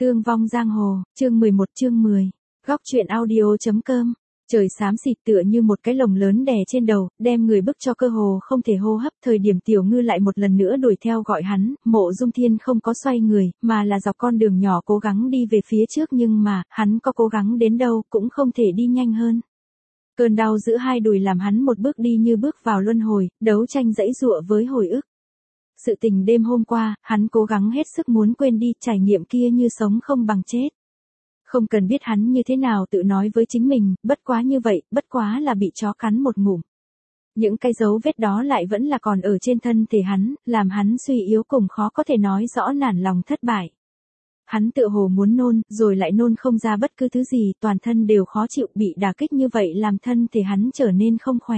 Tương vong giang hồ, chương 11 chương 10. Góc truyện audio.com. Trời xám xịt tựa như một cái lồng lớn đè trên đầu, đem người bức cho cơ hồ không thể hô hấp. Thời điểm Tiểu Ngư lại một lần nữa đuổi theo gọi hắn, Mộ Dung Thiên không có xoay người, mà là dọc con đường nhỏ cố gắng đi về phía trước, nhưng mà, hắn có cố gắng đến đâu cũng không thể đi nhanh hơn. Cơn đau giữa hai đùi làm hắn một bước đi như bước vào luân hồi, đấu tranh giãy giụa với hồi ức. Sự tình đêm hôm qua, hắn cố gắng hết sức muốn quên đi, trải nghiệm kia như sống không bằng chết. Không cần biết hắn như thế nào tự nói với chính mình, bất quá như vậy, bất quá là bị chó cắn một ngụm. Những cái dấu vết đó lại vẫn là còn ở trên thân thể hắn, làm hắn suy yếu cùng khó có thể nói rõ nản lòng thất bại. Hắn tựa hồ muốn nôn, rồi lại nôn không ra bất cứ thứ gì, toàn thân đều khó chịu, bị đả kích như vậy làm thân thể hắn trở nên không khỏe.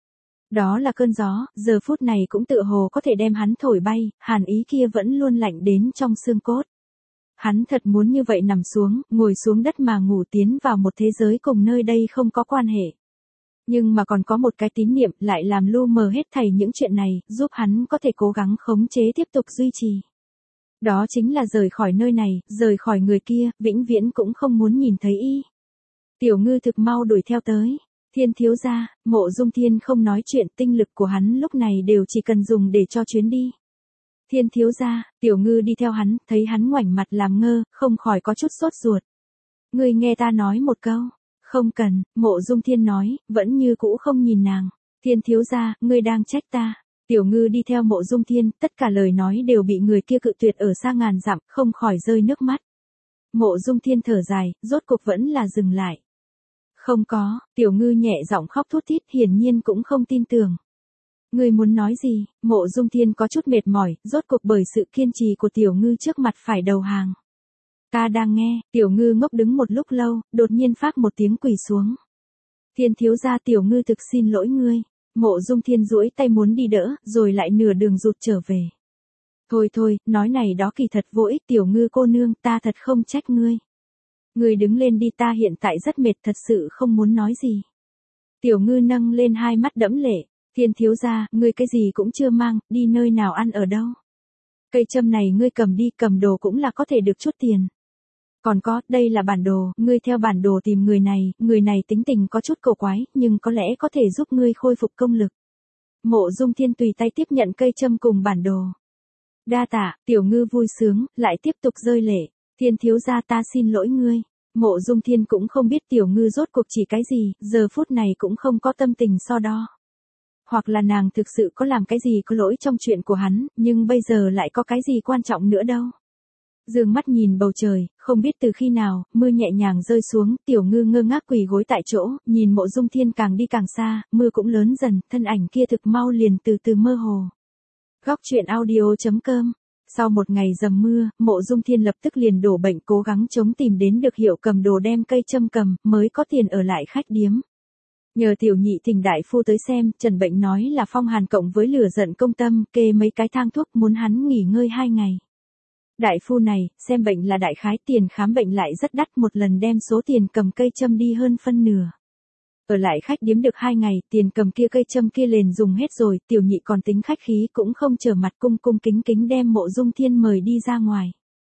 Đó là cơn gió, giờ phút này cũng tựa hồ có thể đem hắn thổi bay, hàn ý kia vẫn luôn lạnh đến trong xương cốt. Hắn thật muốn như vậy nằm xuống, ngồi xuống đất mà ngủ, tiến vào một thế giới cùng nơi đây không có quan hệ. Nhưng mà còn có một cái tín niệm lại làm lu mờ hết thảy những chuyện này, giúp hắn có thể cố gắng khống chế tiếp tục duy trì. Đó chính là rời khỏi nơi này, rời khỏi người kia, vĩnh viễn cũng không muốn nhìn thấy y. Tiểu Ngư thực mau đuổi theo tới. Thiên thiếu gia, Mộ Dung Thiên không nói chuyện, tinh lực của hắn lúc này đều chỉ cần dùng để cho chuyến đi. Thiên thiếu gia, Tiểu Ngư đi theo hắn, thấy hắn ngoảnh mặt làm ngơ, không khỏi có chút sốt ruột. Ngươi nghe ta nói một câu. Không cần, Mộ Dung Thiên nói, vẫn như cũ không nhìn nàng. Thiên thiếu gia, ngươi đang trách ta. Tiểu Ngư đi theo Mộ Dung Thiên, tất cả lời nói đều bị người kia cự tuyệt ở xa ngàn dặm, không khỏi rơi nước mắt. Mộ Dung Thiên thở dài, rốt cuộc vẫn là dừng lại. Không có, Tiểu Ngư nhẹ giọng khóc thút thít, hiển nhiên cũng không tin tưởng. Ngươi muốn nói gì? Mộ Dung Thiên có chút mệt mỏi, rốt cuộc bởi sự kiên trì của Tiểu Ngư trước mặt phải đầu hàng. Ta đang nghe. Tiểu Ngư ngốc đứng một lúc lâu, đột nhiên phát một tiếng quỳ xuống. Thiên thiếu gia, Tiểu Ngư thực xin lỗi ngươi. Mộ Dung Thiên duỗi tay muốn đi đỡ, rồi lại nửa đường rụt trở về. Thôi thôi, nói này đó kỳ thật vô ích, Tiểu Ngư cô nương, ta thật không trách ngươi. Ngươi đứng lên đi, ta hiện tại rất mệt, thật sự không muốn nói gì. Tiểu Ngư nâng lên hai mắt đẫm lệ. Thiên thiếu gia, ngươi cái gì cũng chưa mang, đi nơi nào ăn ở đâu. Cây châm này ngươi cầm đi, cầm đồ cũng là có thể được chút tiền. Còn có, đây là bản đồ, ngươi theo bản đồ tìm người này tính tình có chút cổ quái, nhưng có lẽ có thể giúp ngươi khôi phục công lực. Mộ Dung Thiên tùy tay tiếp nhận cây châm cùng bản đồ. Đa tạ, Tiểu Ngư vui sướng, lại tiếp tục rơi lệ. Thiên thiếu gia, ta xin lỗi ngươi. Mộ Dung Thiên cũng không biết Tiểu Ngư rốt cuộc chỉ cái gì, giờ phút này cũng không có tâm tình so đo. Hoặc là nàng thực sự có làm cái gì có lỗi trong chuyện của hắn, nhưng bây giờ lại có cái gì quan trọng nữa đâu. Dương mắt nhìn bầu trời, không biết từ khi nào, mưa nhẹ nhàng rơi xuống, Tiểu Ngư ngơ ngác quỳ gối tại chỗ, nhìn Mộ Dung Thiên càng đi càng xa, mưa cũng lớn dần, thân ảnh kia thực mau liền từ từ mơ hồ. Góc truyện audio.com. Sau một ngày dầm mưa, Mộ Dung Thiên lập tức liền đổ bệnh, cố gắng chống tìm đến được hiệu cầm đồ đem cây châm cầm, mới có tiền ở lại khách điếm. Nhờ tiểu nhị thỉnh đại phu tới xem, trần bệnh nói là phong hàn cộng với lửa giận công tâm, kê mấy cái thang thuốc muốn hắn nghỉ ngơi 2 ngày. Đại phu này, xem bệnh là đại khái, tiền khám bệnh lại rất đắt, một lần đem số tiền cầm cây châm đi hơn phân nửa. Ở lại khách điếm được 2 ngày, tiền cầm kia cây châm kia liền dùng hết rồi, tiểu nhị còn tính khách khí cũng không trở mặt, cung cung kính kính đem Mộ Dung Thiên mời đi ra ngoài.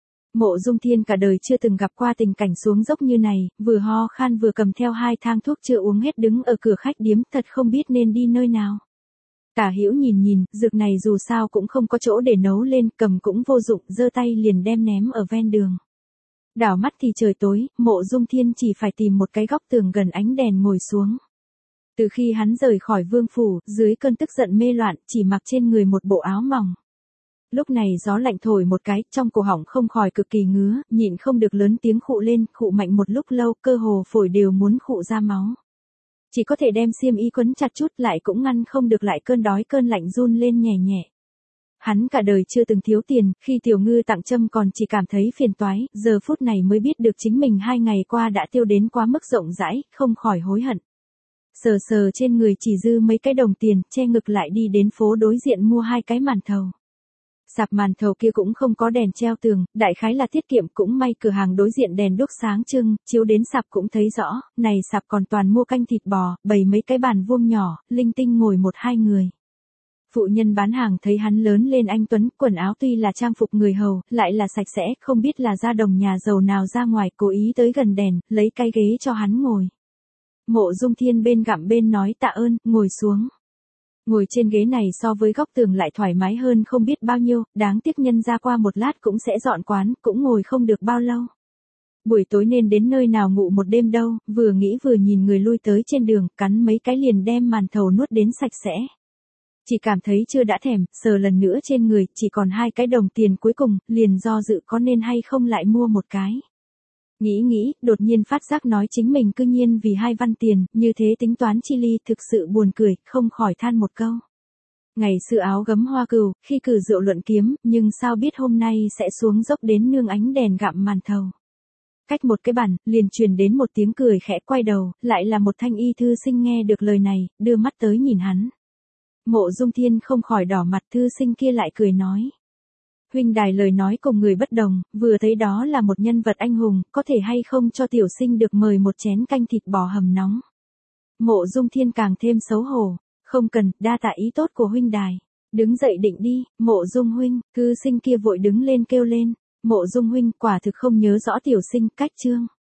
Mộ Dung Thiên cả đời chưa từng gặp qua tình cảnh xuống dốc như này, vừa ho khan vừa cầm theo 2 thang thuốc chưa uống hết đứng ở cửa khách điếm, thật không biết nên đi nơi nào. Tả Hữu nhìn, dược này dù sao cũng không có chỗ để nấu lên, cầm cũng vô dụng, giơ tay liền đem ném ở ven đường. Đảo mắt thì trời tối, Mộ Dung Thiên chỉ phải tìm một cái góc tường gần ánh đèn ngồi xuống. Từ khi hắn rời khỏi vương phủ, dưới cơn tức giận mê loạn, chỉ mặc trên người một bộ áo mỏng. Lúc này gió lạnh thổi một cái, trong cổ họng không khỏi cực kỳ ngứa, nhịn không được lớn tiếng khụ lên, khụ mạnh một lúc lâu, cơ hồ phổi đều muốn khụ ra máu. Chỉ có thể đem xiêm y quấn chặt chút, lại cũng ngăn không được lại cơn đói cơn lạnh run lên nhẹ nhẹ. Hắn cả đời chưa từng thiếu tiền, khi Tiểu Ngư tặng châm còn chỉ cảm thấy phiền toái, giờ phút này mới biết được chính mình 2 ngày qua đã tiêu đến quá mức rộng rãi, không khỏi hối hận. Sờ sờ trên người chỉ dư mấy cái đồng tiền, che ngực lại đi đến phố đối diện mua 2 cái màn thầu. Sạp màn thầu kia cũng không có đèn treo tường, đại khái là tiết kiệm, cũng may cửa hàng đối diện đèn đuốc sáng trưng, chiếu đến sạp cũng thấy rõ, này sạp còn toàn mua canh thịt bò, bày mấy cái bàn vuông nhỏ, linh tinh ngồi 1-2 người. Phụ nhân bán hàng thấy hắn lớn lên anh tuấn, quần áo tuy là trang phục người hầu, lại là sạch sẽ, không biết là ra đồng nhà giàu nào ra ngoài, cố ý tới gần đèn, lấy cái ghế cho hắn ngồi. Mộ Dung Thiên bên gặm bên nói tạ ơn, ngồi xuống. Ngồi trên ghế này so với góc tường lại thoải mái hơn không biết bao nhiêu, đáng tiếc nhân ra qua một lát cũng sẽ dọn quán, cũng ngồi không được bao lâu. Buổi tối nên đến nơi nào ngủ một đêm đâu, vừa nghĩ vừa nhìn người lui tới trên đường, cắn mấy cái liền đem màn thầu nuốt đến sạch sẽ. Chỉ cảm thấy chưa đã thèm, sờ lần nữa trên người, chỉ còn 2 cái đồng tiền cuối cùng, liền do dự có nên hay không lại mua một cái. Nghĩ, đột nhiên phát giác nói chính mình cư nhiên vì 2 văn tiền, như thế tính toán chi ly, thực sự buồn cười, không khỏi than một câu. Ngày xưa áo gấm hoa cừu, khi cử rượu luận kiếm, nhưng sao biết hôm nay sẽ xuống dốc đến nương ánh đèn gặm màn thầu. Cách một cái bàn, liền truyền đến một tiếng cười khẽ, quay đầu, lại là một thanh y thư sinh nghe được lời này, đưa mắt tới nhìn hắn. Mộ Dung Thiên không khỏi đỏ mặt, thư sinh kia lại cười nói. Huynh đài lời nói cùng người bất đồng, vừa thấy đó là một nhân vật anh hùng, có thể hay không cho tiểu sinh được mời một chén canh thịt bò hầm nóng. Mộ Dung Thiên càng thêm xấu hổ, không cần, đa tạ ý tốt của huynh đài. Đứng dậy định đi, Mộ Dung huynh, thư sinh kia vội đứng lên kêu lên. Mộ Dung huynh quả thực không nhớ rõ tiểu sinh, cách chương.